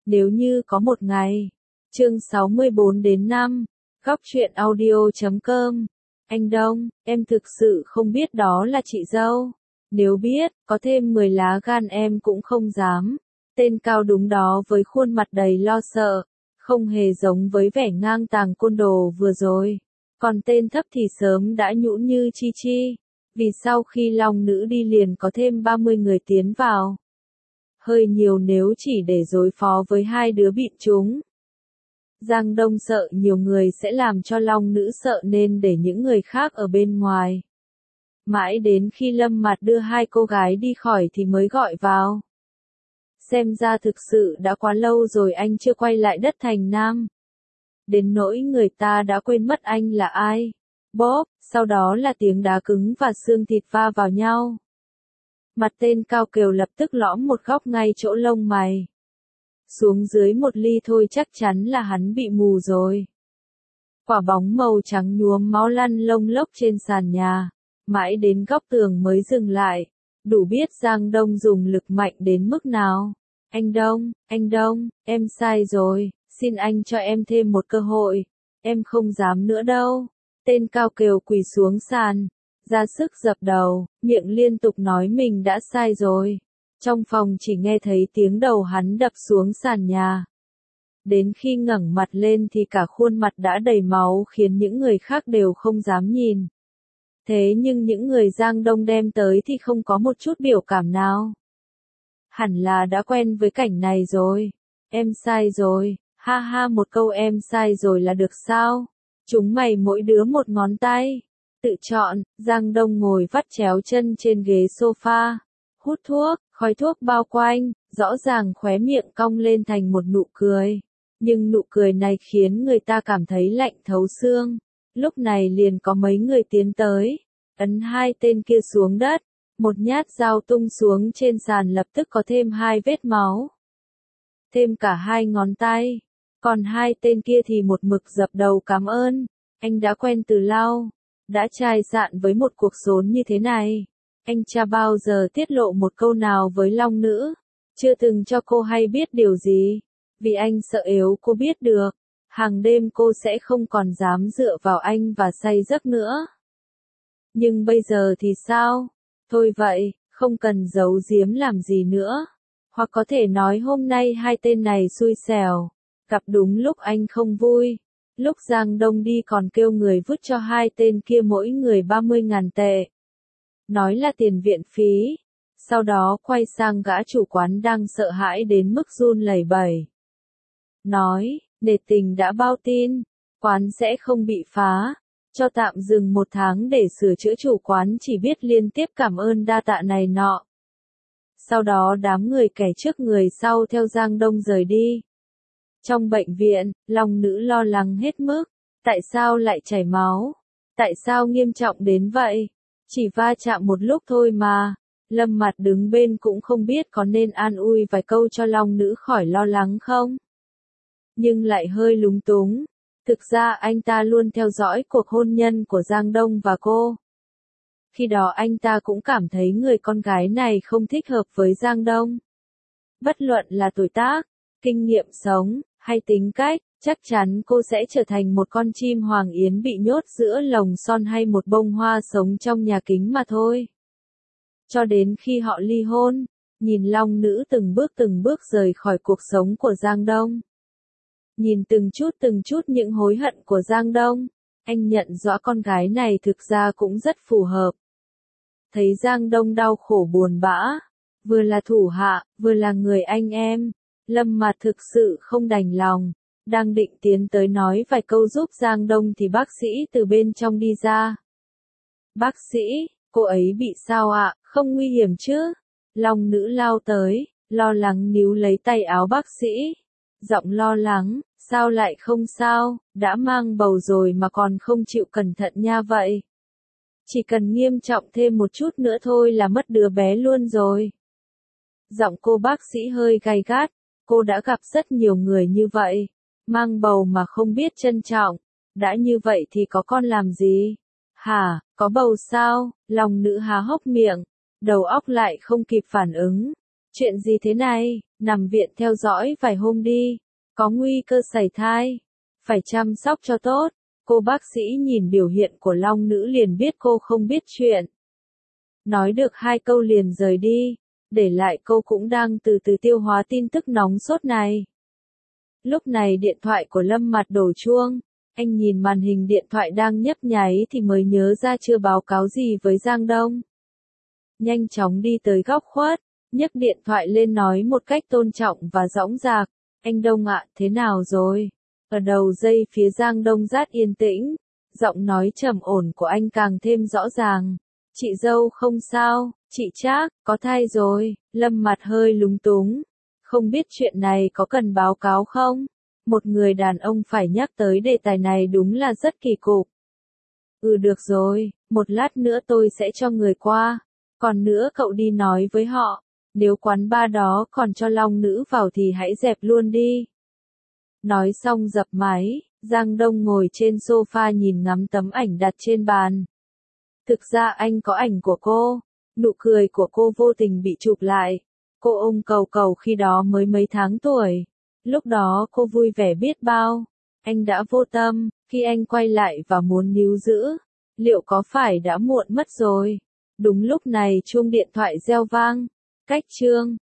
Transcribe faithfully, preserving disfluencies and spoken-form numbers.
Nếu như có một ngày. Chương sáu mươi bốn đến năm. Góc truyện audio chấm com. Anh Đông, em thực sự không biết đó là chị dâu. Nếu biết, có thêm mười lá gan em cũng không dám. Tên cao đúng đó với khuôn mặt đầy lo sợ, không hề giống với vẻ ngang tàng côn đồ vừa rồi. Còn tên thấp thì sớm đã nhũn như chi chi. Vì sau khi Long Nữ đi liền có thêm ba mươi người tiến vào. Hơi nhiều nếu chỉ để đối phó với hai đứa bịn chúng. Giang Đông sợ nhiều người sẽ làm cho Long Nữ sợ nên để những người khác ở bên ngoài. Mãi đến khi Lâm Mạt đưa hai cô gái đi khỏi thì mới gọi vào. Xem ra thực sự đã quá lâu rồi anh chưa quay lại đất Thành Nam. Đến nỗi người ta đã quên mất anh là ai. Bóp, sau đó là tiếng đá cứng và xương thịt va vào nhau. Mặt tên cao kiều lập tức lõm một góc ngay chỗ lông mày. Xuống dưới một ly thôi chắc chắn là hắn bị mù rồi. Quả bóng màu trắng nhuốm máu lăn lông lốc trên sàn nhà. Mãi đến góc tường mới dừng lại. Đủ biết Giang Đông dùng lực mạnh đến mức nào. Anh Đông, anh Đông, em sai rồi, xin anh cho em thêm một cơ hội. Em không dám nữa đâu. Tên cao kiều quỳ xuống sàn, ra sức dập đầu, miệng liên tục nói mình đã sai rồi. Trong phòng chỉ nghe thấy tiếng đầu hắn đập xuống sàn nhà. Đến khi ngẩng mặt lên thì cả khuôn mặt đã đầy máu khiến những người khác đều không dám nhìn. Thế nhưng những người Giang Đông đem tới thì không có một chút biểu cảm nào. Hẳn là đã quen với cảnh này rồi. Em sai rồi, ha ha, một câu em sai rồi là được sao? Chúng mày mỗi đứa một ngón tay. Tự chọn. Giang Đông ngồi vắt chéo chân trên ghế sofa. Hút thuốc, khói thuốc bao quanh, rõ ràng khóe miệng cong lên thành một nụ cười. Nhưng nụ cười này khiến người ta cảm thấy lạnh thấu xương. Lúc này liền có mấy người tiến tới, ấn hai tên kia xuống đất. Một nhát dao tung xuống trên sàn lập tức có thêm hai vết máu. Thêm cả hai ngón tay. Còn hai tên kia thì một mực dập đầu cảm ơn. Anh đã quen từ lâu. Đã chai sạn với một cuộc sống như thế này. Anh chả bao giờ tiết lộ một câu nào với Long Nữ. Chưa từng cho cô hay biết điều gì. Vì anh sợ yếu cô biết được. Hàng đêm cô sẽ không còn dám dựa vào anh và say giấc nữa. Nhưng bây giờ thì sao? Thôi vậy, không cần giấu giếm làm gì nữa. Hoặc có thể nói hôm nay hai tên này xui xẻo. Gặp đúng lúc anh không vui. Lúc Giang Đông đi còn kêu người vứt cho hai tên kia mỗi người ba mươi ngàn tệ. Nói là tiền viện phí. Sau đó quay sang gã chủ quán đang sợ hãi đến mức run lẩy bẩy. Nói, nể tình đã bao tin, quán sẽ không bị phá. Cho tạm dừng một tháng để sửa chữa, chủ quán chỉ biết liên tiếp cảm ơn đa tạ này nọ. Sau đó đám người kẻ trước người sau theo Giang Đông rời đi. Trong bệnh viện, Long Nữ lo lắng hết mức. Tại sao lại chảy máu? Tại sao nghiêm trọng đến vậy? Chỉ va chạm một lúc thôi mà. Lâm Mạt đứng bên cũng không biết có nên an ủi vài câu cho Long Nữ khỏi lo lắng không? Nhưng lại hơi lúng túng. Thực ra anh ta luôn theo dõi cuộc hôn nhân của Giang Đông và cô. Khi đó anh ta cũng cảm thấy người con gái này không thích hợp với Giang Đông. Bất luận là tuổi tác, kinh nghiệm sống, hay tính cách, chắc chắn cô sẽ trở thành một con chim hoàng yến bị nhốt giữa lồng son hay một bông hoa sống trong nhà kính mà thôi. Cho đến khi họ ly hôn, nhìn Long Nữ từng bước từng bước rời khỏi cuộc sống của Giang Đông. Nhìn từng chút từng chút những hối hận của Giang Đông, anh nhận rõ con gái này thực ra cũng rất phù hợp. Thấy Giang Đông đau khổ buồn bã, vừa là thủ hạ, vừa là người anh em, Lâm Mạt thực sự không đành lòng, đang định tiến tới nói vài câu giúp Giang Đông thì bác sĩ từ bên trong đi ra. Bác sĩ, cô ấy bị sao ạ, không nguy hiểm chứ? Long Nữ lao tới, lo lắng níu lấy tay áo bác sĩ. Giọng lo lắng, sao lại không sao, đã mang bầu rồi mà còn không chịu cẩn thận nha vậy. Chỉ cần nghiêm trọng thêm một chút nữa thôi là mất đứa bé luôn rồi. Giọng cô bác sĩ hơi gay gắt, cô đã gặp rất nhiều người như vậy, mang bầu mà không biết trân trọng, đã như vậy thì có con làm gì? Hả, có bầu sao? Long Nữ há hốc miệng, đầu óc lại không kịp phản ứng. Chuyện gì thế này, nằm viện theo dõi vài hôm đi, có nguy cơ sảy thai, phải chăm sóc cho tốt. Cô bác sĩ nhìn biểu hiện của Long Nữ liền biết cô không biết chuyện. Nói được hai câu liền rời đi, để lại cô cũng đang từ từ tiêu hóa tin tức nóng sốt này. Lúc này điện thoại của Lâm Mặt đổ chuông, anh nhìn màn hình điện thoại đang nhấp nháy thì mới nhớ ra chưa báo cáo gì với Giang Đông. Nhanh chóng đi tới góc khuất, nhấc điện thoại lên nói một cách tôn trọng và dõng dạc, anh Đông ạ, thế nào rồi? Ở đầu dây phía Giang Đông rất yên tĩnh, giọng nói trầm ổn của anh càng thêm rõ ràng. Chị dâu không sao, chị Trác, có thai rồi. Lâm Mặt hơi lúng túng. Không biết chuyện này có cần báo cáo không? Một người đàn ông phải nhắc tới đề tài này đúng là rất kỳ cục. Ừ được rồi, một lát nữa tôi sẽ cho người qua. Còn nữa cậu đi nói với họ, nếu quán bar đó còn cho Long Nữ vào thì hãy dẹp luôn đi. Nói xong dập máy, Giang Đông ngồi trên sofa nhìn ngắm tấm ảnh đặt trên bàn. Thực ra anh có ảnh của cô, nụ cười của cô vô tình bị chụp lại. Cô ôm Cầu Cầu khi đó mới mấy tháng tuổi. Lúc đó cô vui vẻ biết bao. Anh đã vô tâm, khi anh quay lại và muốn níu giữ. Liệu có phải đã muộn mất rồi? Đúng lúc này chuông điện thoại reo vang. Cách chương